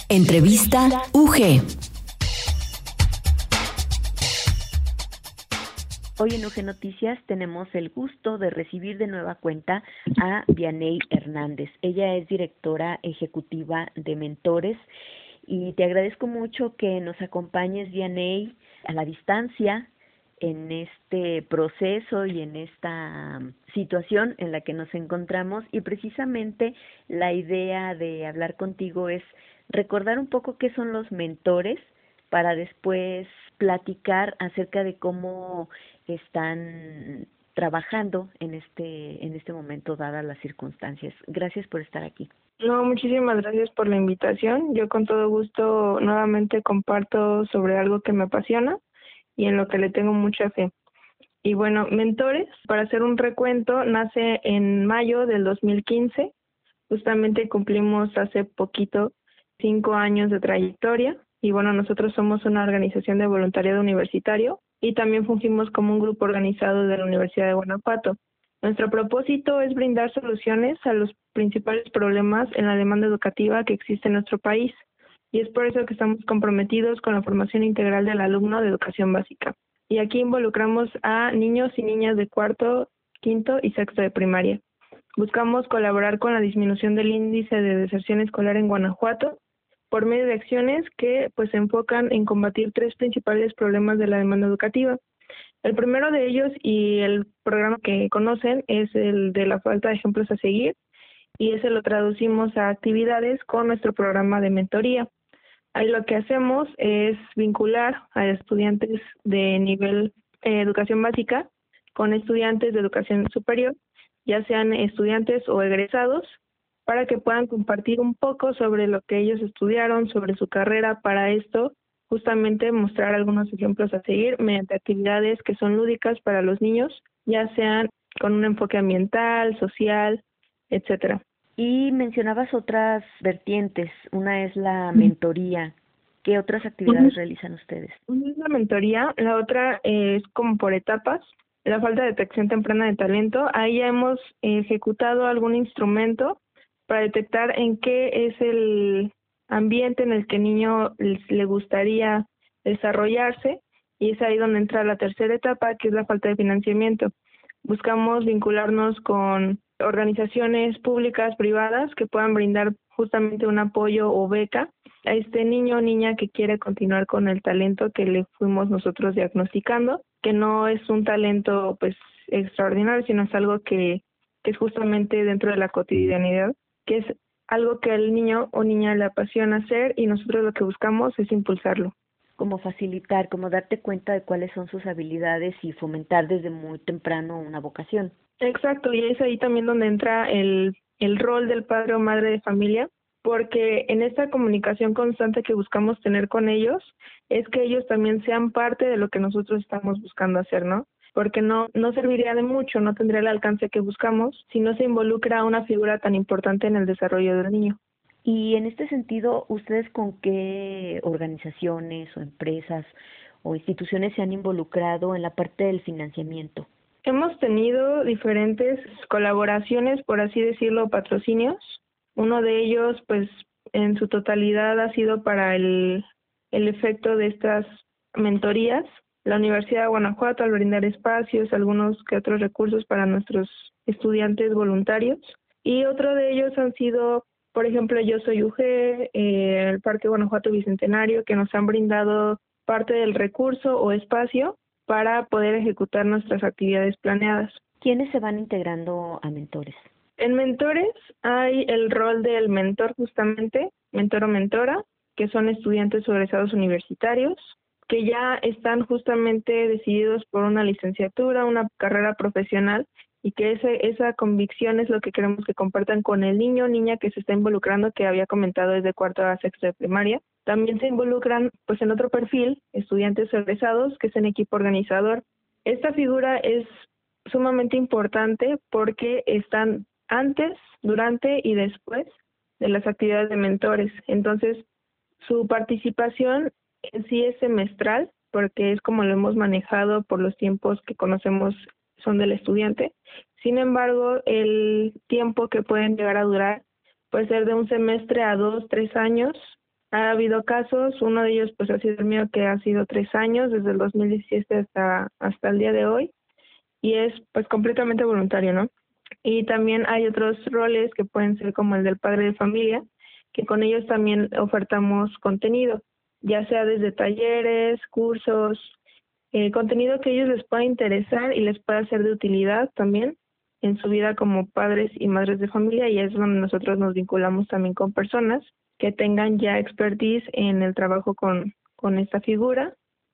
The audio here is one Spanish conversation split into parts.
Entrevista UG. Hoy en UG Noticias tenemos el gusto de recibir de nueva cuenta a Vianey Hernández. Ella es directora ejecutiva de Mentores y te agradezco mucho que nos acompañes, Vianey, a la distancia en este proceso y en esta situación en la que nos encontramos, y precisamente la idea de hablar contigo es recordar un poco qué son los mentores para después platicar acerca de cómo están trabajando en este momento dadas las circunstancias. Gracias por estar aquí. No, muchísimas gracias por la invitación. Yo con todo gusto nuevamente comparto sobre algo que me apasiona y en lo que le tengo mucha fe. Y bueno, Mentores, para hacer un recuento, nace en mayo del 2015. Justamente cumplimos hace poquito 5 años de trayectoria. Y bueno, nosotros somos una organización de voluntariado universitario y también fungimos como un grupo organizado de la Universidad de Guanajuato. Nuestro propósito es brindar soluciones a los principales problemas en la demanda educativa que existe en nuestro país. Y es por eso que estamos comprometidos con la formación integral del alumno de educación básica. Y aquí involucramos a niños y niñas de cuarto, quinto y sexto de primaria. Buscamos colaborar con la disminución del índice de deserción escolar en Guanajuato por medio de acciones que se enfocan en combatir 3 principales problemas de la demanda educativa. El primero de ellos, y el programa que conocen, es el de la falta de ejemplos a seguir, y ese lo traducimos a actividades con nuestro programa de mentoría. Ahí lo que hacemos es vincular a estudiantes de nivel educación básica con estudiantes de educación superior, ya sean estudiantes o egresados, para que puedan compartir un poco sobre lo que ellos estudiaron, sobre su carrera. Para esto, justamente mostrar algunos ejemplos a seguir mediante actividades que son lúdicas para los niños, ya sean con un enfoque ambiental, social, etcétera. Y mencionabas otras vertientes. Una es la mentoría. ¿Qué otras actividades realizan ustedes? Una es la mentoría, la otra es como por etapas. La falta de detección temprana de talento, ahí ya hemos ejecutado algún instrumento para detectar en qué es el ambiente en el que el niño le gustaría desarrollarse, y es ahí donde entra la tercera etapa, que es la falta de financiamiento. Buscamos vincularnos con organizaciones públicas, privadas, que puedan brindar justamente un apoyo o beca a este niño o niña que quiere continuar con el talento que le fuimos nosotros diagnosticando, que no es un talento extraordinario, sino es algo que es justamente dentro de la cotidianidad, que es algo que al niño o niña le apasiona hacer, y nosotros lo que buscamos es impulsarlo. Como facilitar, como darte cuenta de cuáles son sus habilidades y fomentar desde muy temprano una vocación. Exacto, y es ahí también donde entra el rol del padre o madre de familia, porque en esta comunicación constante que buscamos tener con ellos, es que ellos también sean parte de lo que nosotros estamos buscando hacer, ¿no? Porque no serviría de mucho, no tendría el alcance que buscamos si no se involucra a una figura tan importante en el desarrollo del niño. Y en este sentido, ¿ustedes con qué organizaciones o empresas o instituciones se han involucrado en la parte del financiamiento? Hemos tenido diferentes colaboraciones, por así decirlo, patrocinios. Uno de ellos, en su totalidad ha sido para el efecto de estas mentorías. La Universidad de Guanajuato, al brindar espacios, algunos que otros recursos para nuestros estudiantes voluntarios. Y otro de ellos han sido, por ejemplo, Yo Soy UG, el Parque Guanajuato Bicentenario, que nos han brindado parte del recurso o espacio para poder ejecutar nuestras actividades planeadas. ¿Quiénes se van integrando a Mentores? En Mentores hay el rol del mentor, justamente, mentor o mentora, que son estudiantes o egresados universitarios, que ya están justamente decididos por una licenciatura, una carrera profesional, y que esa convicción es lo que queremos que compartan con el niño o niña que se está involucrando, que había comentado desde cuarto a sexto de primaria. También se involucran en otro perfil, estudiantes egresados, que es en equipo organizador. Esta figura es sumamente importante porque están antes, durante y después de las actividades de mentores. Entonces, su participación en sí es semestral, porque es como lo hemos manejado por los tiempos que conocemos son del estudiante. Sin embargo, el tiempo que pueden llegar a durar puede ser de un semestre a 2, 3 años, Ha habido casos, uno de ellos pues ha sido el mío, que ha sido 3 años, desde el 2017 hasta el día de hoy, y es pues completamente voluntario, ¿no? Y también hay otros roles que pueden ser como el del padre de familia, que con ellos también ofertamos contenido, ya sea desde talleres, cursos, contenido que a ellos les pueda interesar y les pueda ser de utilidad también en su vida como padres y madres de familia, y es donde nosotros nos vinculamos también con personas que tengan ya expertise en el trabajo con esta figura,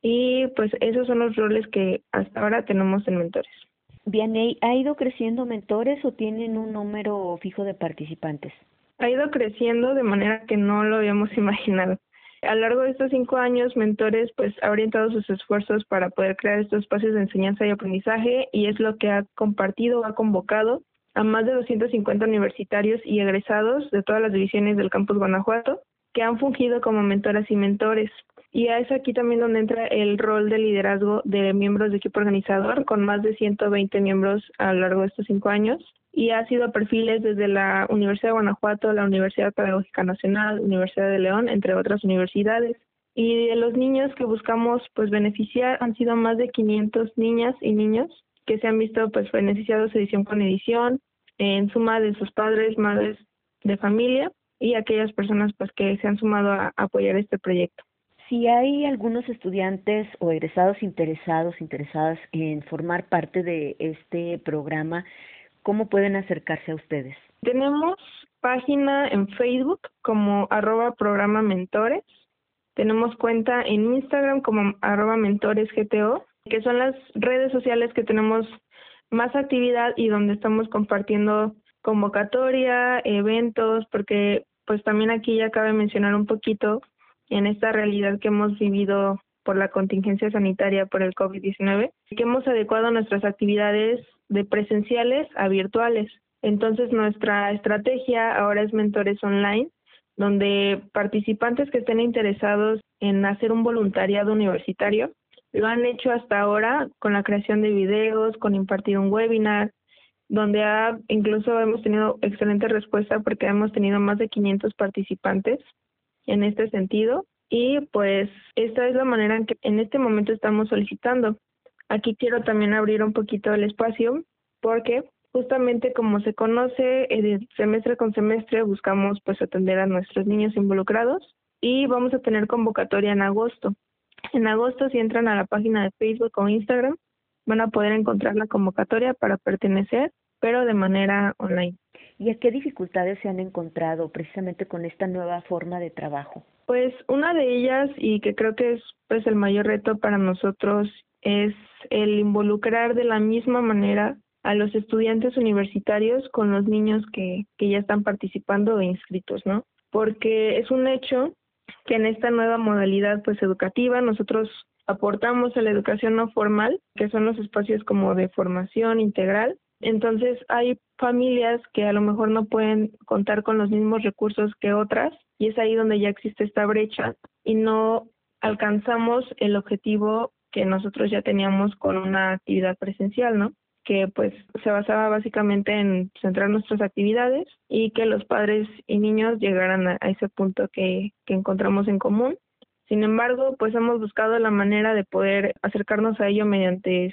y pues esos son los roles que hasta ahora tenemos en Mentores. Vianey, ¿ha ido creciendo Mentores o tienen un número fijo de participantes? Ha ido creciendo de manera que no lo habíamos imaginado. A lo largo de estos 5 años, Mentores pues ha orientado sus esfuerzos para poder crear estos espacios de enseñanza y aprendizaje, y es lo que ha compartido, ha convocado a más de 250 universitarios y egresados de todas las divisiones del campus Guanajuato, que han fungido como mentoras y mentores. Y es aquí también donde entra el rol de liderazgo de miembros de equipo organizador, con más de 120 miembros a lo largo de estos 5 años, y ha sido perfiles desde la Universidad de Guanajuato, la Universidad Pedagógica Nacional, Universidad de León, entre otras universidades. Y de los niños que buscamos pues beneficiar han sido más de 500 niñas y niños que se han visto pues beneficiados edición con edición, en suma de sus padres, madres de familia y aquellas personas pues que se han sumado a apoyar este proyecto. Si hay algunos estudiantes o egresados interesadas en formar parte de este programa, ¿cómo pueden acercarse a ustedes? Tenemos página en Facebook como @programa mentores. Tenemos cuenta en Instagram como @mentoresgto, que son las redes sociales que tenemos más actividad y donde estamos compartiendo convocatoria, eventos, porque pues también aquí ya cabe mencionar un poquito en esta realidad que hemos vivido por la contingencia sanitaria por el COVID-19, que hemos adecuado nuestras actividades de presenciales a virtuales. Entonces nuestra estrategia ahora es Mentores Online, donde participantes que estén interesados en hacer un voluntariado universitario lo han hecho hasta ahora con la creación de videos, con impartir un webinar, donde incluso hemos tenido excelente respuesta porque hemos tenido más de 500 participantes en este sentido, y pues esta es la manera en que en este momento estamos solicitando. Aquí quiero también abrir un poquito el espacio porque justamente como se conoce, semestre con semestre buscamos pues atender a nuestros niños involucrados, y vamos a tener convocatoria en agosto. En agosto, si entran a la página de Facebook o Instagram, van a poder encontrar la convocatoria para pertenecer, pero de manera online. ¿Y a qué dificultades se han encontrado precisamente con esta nueva forma de trabajo? Pues una de ellas, y que creo que es pues el mayor reto para nosotros, es el involucrar de la misma manera a los estudiantes universitarios con los niños que ya están participando e inscritos, ¿no? Porque es un hecho que en esta nueva modalidad pues educativa nosotros aportamos a la educación no formal, que son los espacios como de formación integral. Entonces hay familias que a lo mejor no pueden contar con los mismos recursos que otras, y es ahí donde ya existe esta brecha y no alcanzamos el objetivo que nosotros ya teníamos con una actividad presencial, ¿no? Que pues se basaba básicamente en centrar nuestras actividades y que los padres y niños llegaran a ese punto que encontramos en común. Sin embargo, pues hemos buscado la manera de poder acercarnos a ello mediante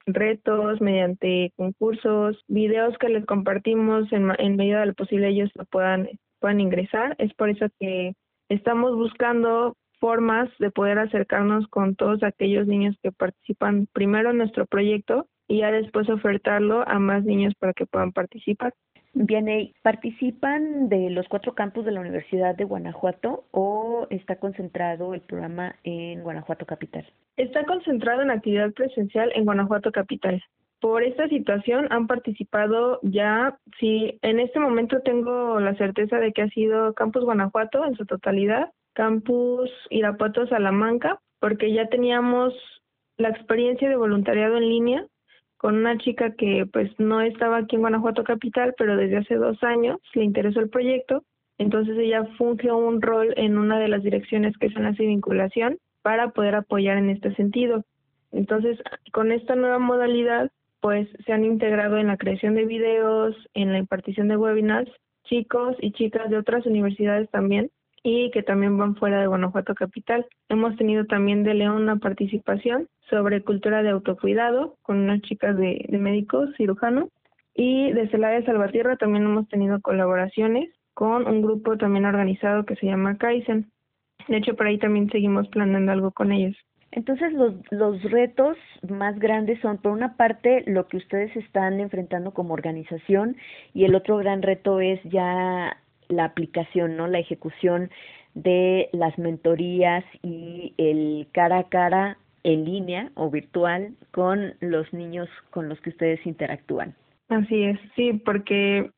retos, mediante concursos, videos que les compartimos en medida de lo posible ellos lo puedan ingresar. Es por eso que estamos buscando formas de poder acercarnos con todos aquellos niños que participan primero en nuestro proyecto y ya después ofertarlo a más niños para que puedan participar. Vianey, ¿participan de los 4 campus de la Universidad de Guanajuato o está concentrado el programa en Guanajuato Capital? Está concentrado en actividad presencial en Guanajuato Capital. Por esta situación han participado ya, sí, en este momento tengo la certeza de que ha sido Campus Guanajuato en su totalidad, Campus Irapuato Salamanca, porque ya teníamos la experiencia de voluntariado en línea con una chica que pues no estaba aquí en Guanajuato Capital, pero desde hace 2 años le interesó el proyecto, entonces ella fungió un rol en una de las direcciones que son las de vinculación para poder apoyar en este sentido. Entonces, con esta nueva modalidad, pues se han integrado en la creación de videos, en la impartición de webinars, chicos y chicas de otras universidades también, y que también van fuera de Guanajuato capital. Hemos tenido también de León una participación sobre cultura de autocuidado con unas chicas de médicos cirujanos, y de Celaya Salvatierra también hemos tenido colaboraciones con un grupo también organizado que se llama Kaizen. De hecho, por ahí también seguimos planeando algo con ellos. Entonces, los retos más grandes son, por una parte, lo que ustedes están enfrentando como organización, y el otro gran reto es ya la aplicación, ¿no? La ejecución de las mentorías y el cara a cara en línea o virtual con los niños con los que ustedes interactúan. Así es, sí, porque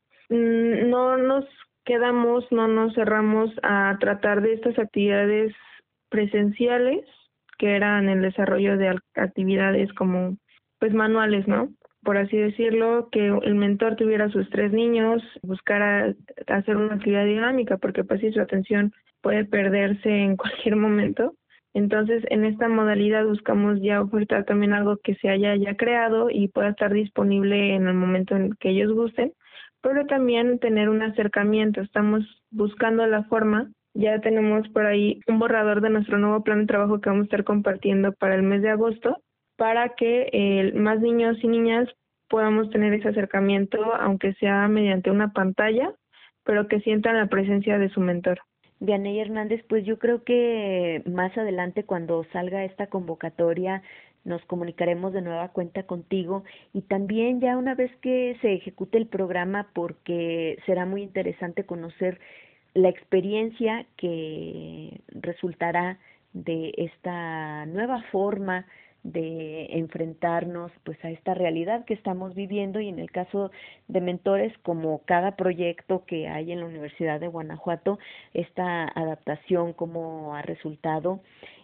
no nos quedamos, no nos cerramos a tratar de estas actividades presenciales, que eran el desarrollo de actividades como pues manuales, ¿no? Por así decirlo, que el mentor tuviera sus 3 niños, buscara hacer una actividad dinámica, porque pues sí, su atención puede perderse en cualquier momento. Entonces, en esta modalidad buscamos ya ofertar también algo que se haya ya creado y pueda estar disponible en el momento en que ellos gusten, pero también tener un acercamiento. Estamos buscando la forma. Ya tenemos por ahí un borrador de nuestro nuevo plan de trabajo que vamos a estar compartiendo para el mes de agosto, para que más niños y niñas podamos tener ese acercamiento, aunque sea mediante una pantalla, pero que sientan la presencia de su mentor. Vianey Hernández, pues yo creo que más adelante, cuando salga esta convocatoria, nos comunicaremos de nueva cuenta contigo, y también ya una vez que se ejecute el programa, porque será muy interesante conocer la experiencia que resultará de esta nueva forma de enfrentarnos pues a esta realidad que estamos viviendo, y en el caso de Mentores, como cada proyecto que hay en la Universidad de Guanajuato, esta adaptación cómo ha resultado,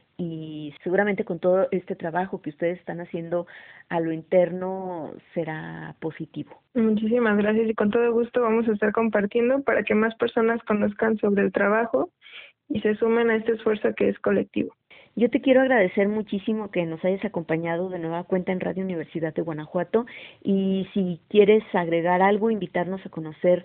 y seguramente con todo este trabajo que ustedes están haciendo a lo interno será positivo. Muchísimas gracias, y con todo gusto vamos a estar compartiendo para que más personas conozcan sobre el trabajo y se sumen a este esfuerzo que es colectivo. Yo te quiero agradecer muchísimo que nos hayas acompañado de nueva cuenta en Radio Universidad de Guanajuato, y si quieres agregar algo, invitarnos a conocer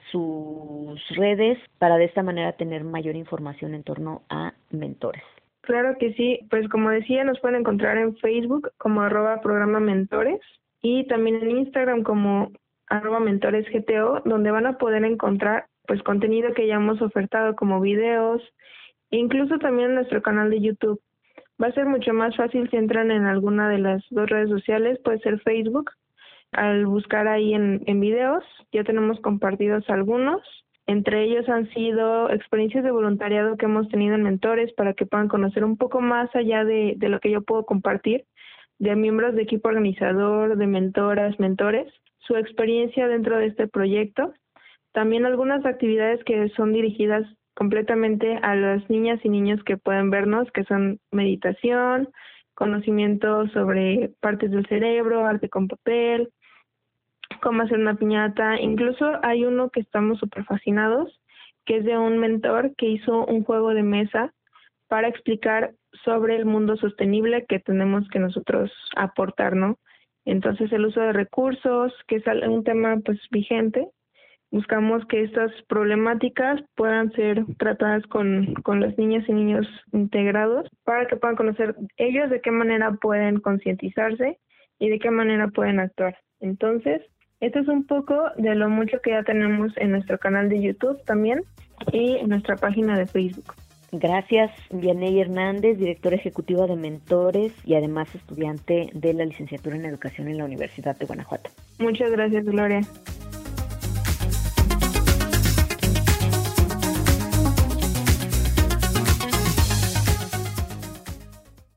sus redes para de esta manera tener mayor información en torno a Mentores. Claro que sí, pues como decía, nos pueden encontrar en Facebook como @programa Mentores, y también en Instagram como @mentoresgto, donde van a poder encontrar pues contenido que ya hemos ofertado como videos, e incluso también en nuestro canal de YouTube. Va a ser mucho más fácil si entran en alguna de las 2 redes sociales, puede ser Facebook. Al buscar ahí en videos, ya tenemos compartidos algunos. Entre ellos han sido experiencias de voluntariado que hemos tenido en Mentores, para que puedan conocer un poco más allá de lo que yo puedo compartir, de miembros de equipo organizador, de mentoras, mentores, su experiencia dentro de este proyecto. También algunas actividades que son dirigidas completamente a las niñas y niños que pueden vernos, que son meditación, conocimiento sobre partes del cerebro, arte con papel, cómo hacer una piñata. Incluso hay uno que estamos súper fascinados, que es de un mentor que hizo un juego de mesa para explicar sobre el mundo sostenible que tenemos que nosotros aportar, ¿no? Entonces, el uso de recursos, que es un tema pues vigente. Buscamos que estas problemáticas puedan ser tratadas con las niñas y niños integrados, para que puedan conocer ellos de qué manera pueden concientizarse y de qué manera pueden actuar. Entonces, esto es un poco de lo mucho que ya tenemos en nuestro canal de YouTube también, y en nuestra página de Facebook. Gracias, Vianey Hernández, directora ejecutiva de Mentores y además estudiante de la licenciatura en Educación en la Universidad de Guanajuato. Muchas gracias, Gloria.